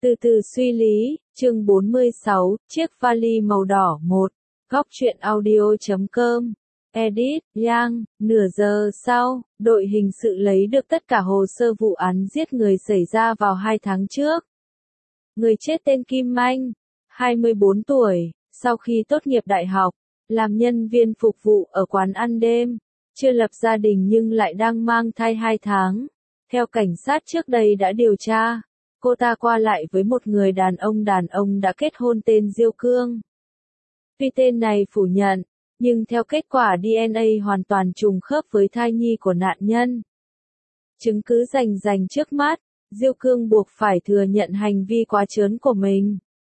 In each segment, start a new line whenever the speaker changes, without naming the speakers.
Từ từ suy lý, chương 46, chiếc vali màu đỏ 1, góc truyện audio.com, edit, Yang, nửa giờ sau, đội hình sự lấy được tất cả hồ sơ vụ án giết người xảy ra vào 2 tháng trước. Người chết tên Kim Anh, 24 tuổi, sau khi tốt nghiệp đại học, làm nhân viên phục vụ ở quán ăn đêm, chưa lập gia đình nhưng lại đang mang thai 2 tháng. Theo cảnh sát trước đây đã điều tra, cô ta qua lại với một người đàn ông đã kết hôn tên Diêu Cương. Tuy tên này phủ nhận, nhưng theo kết quả DNA hoàn toàn trùng khớp với thai nhi của nạn nhân. Chứng cứ rành trước mắt, Diêu Cương buộc phải thừa nhận hành vi quá trớn của mình.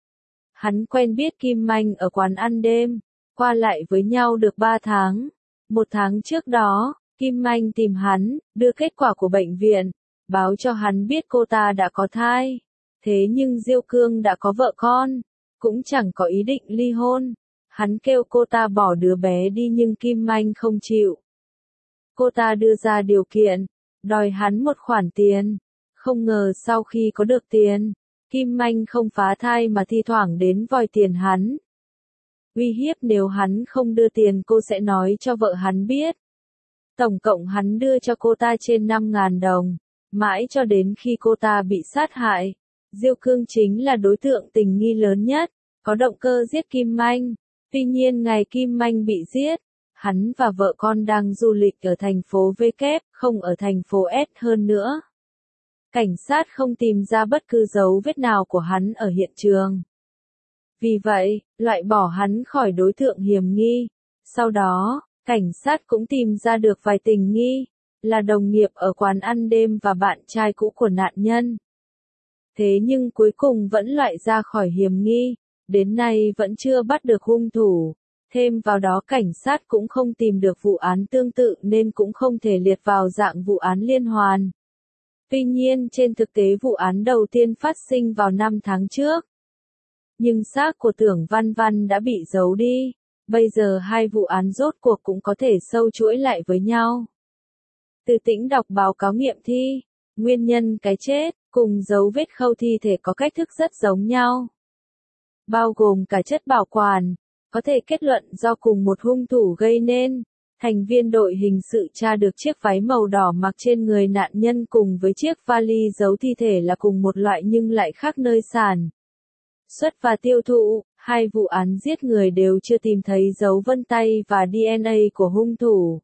Hắn quen biết Kim Anh ở quán ăn đêm, qua lại với nhau được 3 tháng. 1 tháng trước đó, Kim Anh tìm hắn, đưa kết quả của bệnh viện, báo cho hắn biết cô ta đã có thai. Thế nhưng Diêu Cương đã có vợ con, cũng chẳng có ý định ly hôn. Hắn kêu cô ta bỏ đứa bé đi nhưng Kim Anh không chịu. Cô ta đưa ra điều kiện, đòi hắn một khoản tiền. Không ngờ sau khi có được tiền, Kim Anh không phá thai mà thi thoảng đến vòi tiền hắn. Uy hiếp nếu hắn không đưa tiền cô sẽ nói cho vợ hắn biết. Tổng cộng hắn đưa cho cô ta trên 5.000 đồng, mãi cho đến khi cô ta bị sát hại. Diêu Cương chính là đối tượng tình nghi lớn nhất, có động cơ giết Kim Anh. Tuy nhiên ngày Kim Anh bị giết, hắn và vợ con đang du lịch ở thành phố V kép, không ở thành phố S hơn nữa. Cảnh sát không tìm ra bất cứ dấu vết nào của hắn ở hiện trường. Vì vậy, loại bỏ hắn khỏi đối tượng hiểm nghi. Sau đó, cảnh sát cũng tìm ra được vài tình nghi, là đồng nghiệp ở quán ăn đêm và bạn trai cũ của nạn nhân. Thế nhưng cuối cùng vẫn loại ra khỏi hiểm nghi, đến nay vẫn chưa bắt được hung thủ. Thêm vào đó cảnh sát cũng không tìm được vụ án tương tự nên cũng không thể liệt vào dạng vụ án liên hoàn. Tuy nhiên trên thực tế vụ án đầu tiên phát sinh vào 5 tháng trước. Nhưng xác của Tưởng Văn Văn đã bị giấu đi. Bây giờ hai vụ án rốt cuộc cũng có thể sâu chuỗi lại với nhau. Từ Tĩnh đọc báo cáo nghiệm thi, nguyên nhân cái chết, cùng dấu vết khâu thi thể có cách thức rất giống nhau. Bao gồm cả chất bảo quản, có thể kết luận do cùng một hung thủ gây nên. Thành viên đội hình sự tra được chiếc váy màu đỏ mặc trên người nạn nhân cùng với chiếc vali giấu thi thể là cùng một loại nhưng lại khác nơi sản xuất và tiêu thụ. Hai vụ án giết người đều chưa tìm thấy dấu vân tay và DNA của hung thủ.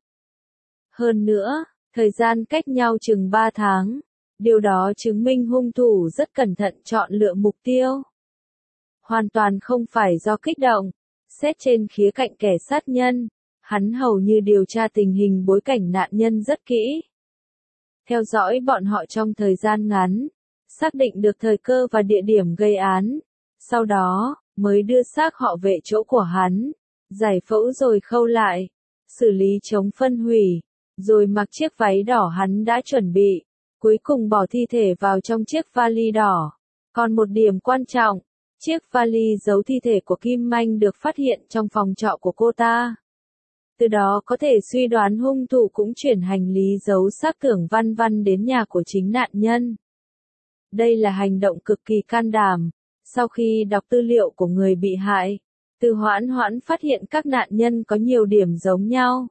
Hơn nữa, thời gian cách nhau chừng 3 tháng. Điều đó chứng minh hung thủ rất cẩn thận chọn lựa mục tiêu. Hoàn toàn không phải do kích động. Xét trên khía cạnh kẻ sát nhân, hắn hầu như điều tra tình hình bối cảnh nạn nhân rất kỹ. Theo dõi bọn họ trong thời gian ngắn, xác định được thời cơ và địa điểm gây án. Sau đó, mới đưa xác họ về chỗ của hắn, giải phẫu rồi khâu lại, xử lý chống phân hủy, rồi mặc chiếc váy đỏ hắn đã chuẩn bị, cuối cùng bỏ thi thể vào trong chiếc vali đỏ. Còn một điểm quan trọng, chiếc vali giấu thi thể của Kim Anh được phát hiện trong phòng trọ của cô ta. Từ đó có thể suy đoán hung thủ cũng chuyển hành lý giấu xác Tưởng Văn Văn đến nhà của chính nạn nhân. Đây là hành động cực kỳ can đảm. Sau khi đọc tư liệu của người bị hại, Từ Hoãn phát hiện các nạn nhân có nhiều điểm giống nhau.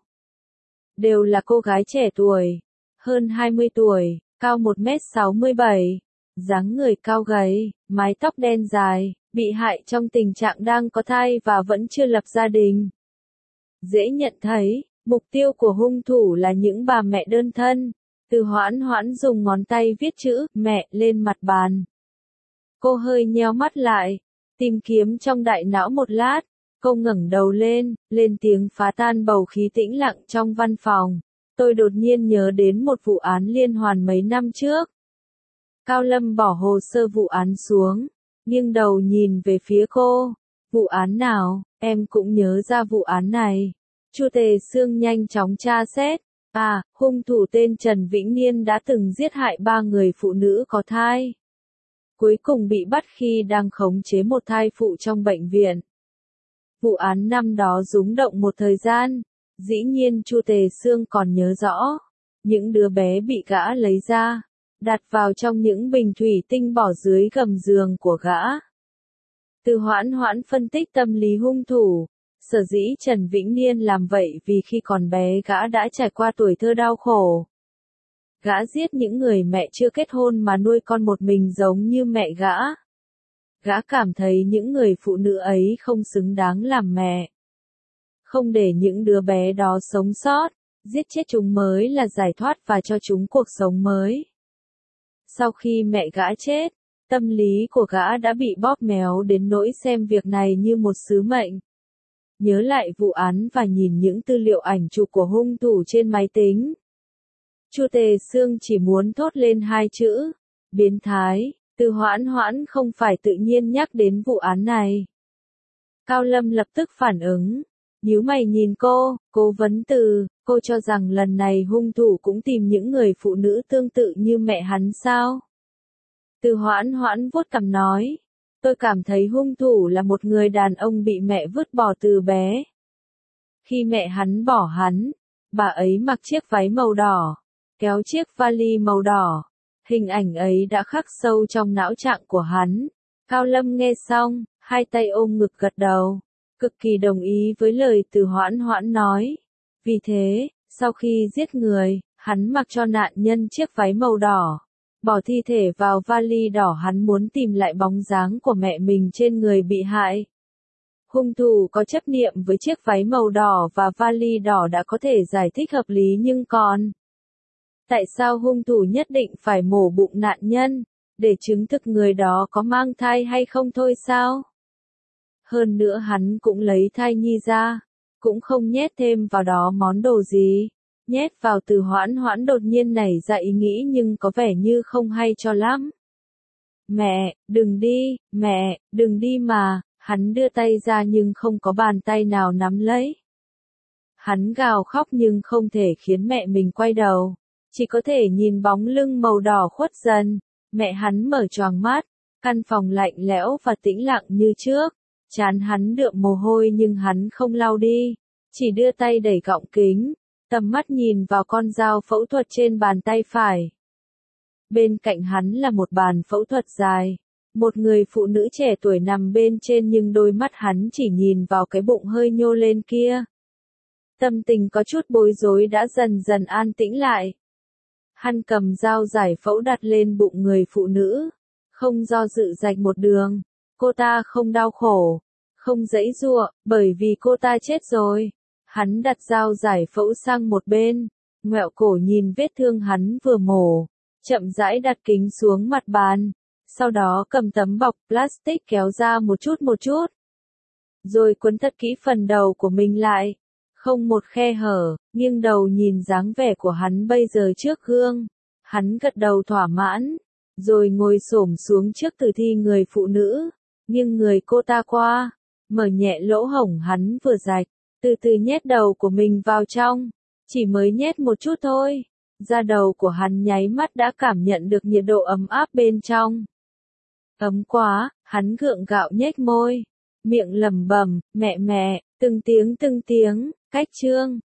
Đều là cô gái trẻ tuổi, hơn 20 tuổi, cao 1m67, dáng người cao gầy, mái tóc đen dài, bị hại trong tình trạng đang có thai và vẫn chưa lập gia đình. Dễ nhận thấy, mục tiêu của hung thủ là những bà mẹ đơn thân. Từ Hoãn dùng ngón tay viết chữ mẹ lên mặt bàn. Cô hơi nheo mắt lại, tìm kiếm trong đại não một lát, cô ngẩng đầu lên tiếng phá tan bầu khí tĩnh lặng trong văn phòng. Tôi đột nhiên nhớ đến một vụ án liên hoàn mấy năm trước. Cao Lâm bỏ hồ sơ vụ án xuống, nghiêng đầu nhìn về phía cô. Vụ án nào, em cũng nhớ ra vụ án này. Chu Tề Sương nhanh chóng tra xét. À, hung thủ tên Trần Vĩnh Niên đã từng giết hại 3 người phụ nữ có thai. Cuối cùng bị bắt khi đang khống chế một thai phụ trong bệnh viện. Vụ án năm đó rúng động một thời gian, dĩ nhiên Chu Tề Sương còn nhớ rõ. Những đứa bé bị gã lấy ra, đặt vào trong những bình thủy tinh bỏ dưới gầm giường của gã. Từ Hoãn Hoãn phân tích tâm lý hung thủ. Sở dĩ Trần Vĩnh Niên làm vậy vì khi còn bé gã đã trải qua tuổi thơ đau khổ. Gã giết những người mẹ chưa kết hôn mà nuôi con một mình giống như mẹ gã. Gã cảm thấy những người phụ nữ ấy không xứng đáng làm mẹ. Không để những đứa bé đó sống sót, giết chết chúng mới là giải thoát và cho chúng cuộc sống mới. Sau khi mẹ gã chết, tâm lý của gã đã bị bóp méo đến nỗi xem việc này như một sứ mệnh. Nhớ lại vụ án và nhìn những tư liệu ảnh chụp của hung thủ trên máy tính. Chu Tề Xương chỉ muốn thốt lên hai chữ, biến thái. Từ Hoãn Hoãn không phải tự nhiên nhắc đến vụ án này. Cao Lâm lập tức phản ứng, nhíu mày nhìn cô vấn Từ, cô cho rằng lần này hung thủ cũng tìm những người phụ nữ tương tự như mẹ hắn sao? Từ Hoãn Hoãn vuốt cằm nói, tôi cảm thấy hung thủ là một người đàn ông bị mẹ vứt bỏ từ bé. Khi mẹ hắn bỏ hắn, bà ấy mặc chiếc váy màu đỏ, kéo chiếc vali màu đỏ. Hình ảnh ấy đã khắc sâu trong não trạng của hắn. Cao Lâm nghe xong, hai tay ôm ngực gật đầu, cực kỳ đồng ý với lời Từ Hoãn Hoãn nói. Vì thế, sau khi giết người, hắn mặc cho nạn nhân chiếc váy màu đỏ, bỏ thi thể vào vali đỏ. Hắn muốn tìm lại bóng dáng của mẹ mình trên người bị hại. Hung thủ có chấp niệm với chiếc váy màu đỏ và vali đỏ đã có thể giải thích hợp lý, nhưng còn tại sao hung thủ nhất định phải mổ bụng nạn nhân, để chứng thực người đó có mang thai hay không thôi sao? Hơn nữa hắn cũng lấy thai nhi ra, cũng không nhét thêm vào đó món đồ gì. Nhét vào. Từ Hoãn Hoãn đột nhiên nảy ra ý nghĩ nhưng có vẻ như không hay cho lắm. Mẹ, đừng đi mà, hắn đưa tay ra nhưng không có bàn tay nào nắm lấy. Hắn gào khóc nhưng không thể khiến mẹ mình quay đầu. Chỉ có thể nhìn bóng lưng màu đỏ khuất dần. Mẹ hắn mở choàng mắt, căn phòng lạnh lẽo và tĩnh lặng như trước. Trán hắn đượm mồ hôi nhưng hắn không lau đi, chỉ đưa tay đẩy gọng kính, tầm mắt nhìn vào con dao phẫu thuật trên bàn tay phải. Bên cạnh hắn là một bàn phẫu thuật dài, một người phụ nữ trẻ tuổi nằm bên trên nhưng đôi mắt hắn chỉ nhìn vào cái bụng hơi nhô lên kia. Tâm tình có chút bối rối đã dần dần an tĩnh lại. Hắn cầm dao giải phẫu đặt lên bụng người phụ nữ, không do dự rạch một đường. Cô ta không đau khổ, không giãy giụa, bởi vì cô ta chết rồi. Hắn đặt dao giải phẫu sang một bên, ngoẹo cổ nhìn vết thương hắn vừa mổ, chậm rãi đặt kính xuống mặt bàn, sau đó cầm tấm bọc plastic kéo ra một chút, rồi quấn thật kỹ phần đầu của mình lại, không một khe hở, nghiêng đầu nhìn dáng vẻ của hắn bây giờ trước gương. Hắn gật đầu thỏa mãn, rồi ngồi xổm xuống trước tử thi người phụ nữ, nghiêng người cô ta qua, mở nhẹ lỗ hổng hắn vừa rạch, từ từ nhét đầu của mình vào trong, chỉ mới nhét một chút thôi, da đầu của hắn nháy mắt đã cảm nhận được nhiệt độ ấm áp bên trong. Ấm quá, hắn gượng gạo nhếch môi, miệng lẩm bẩm, mẹ, từng tiếng, cách chương.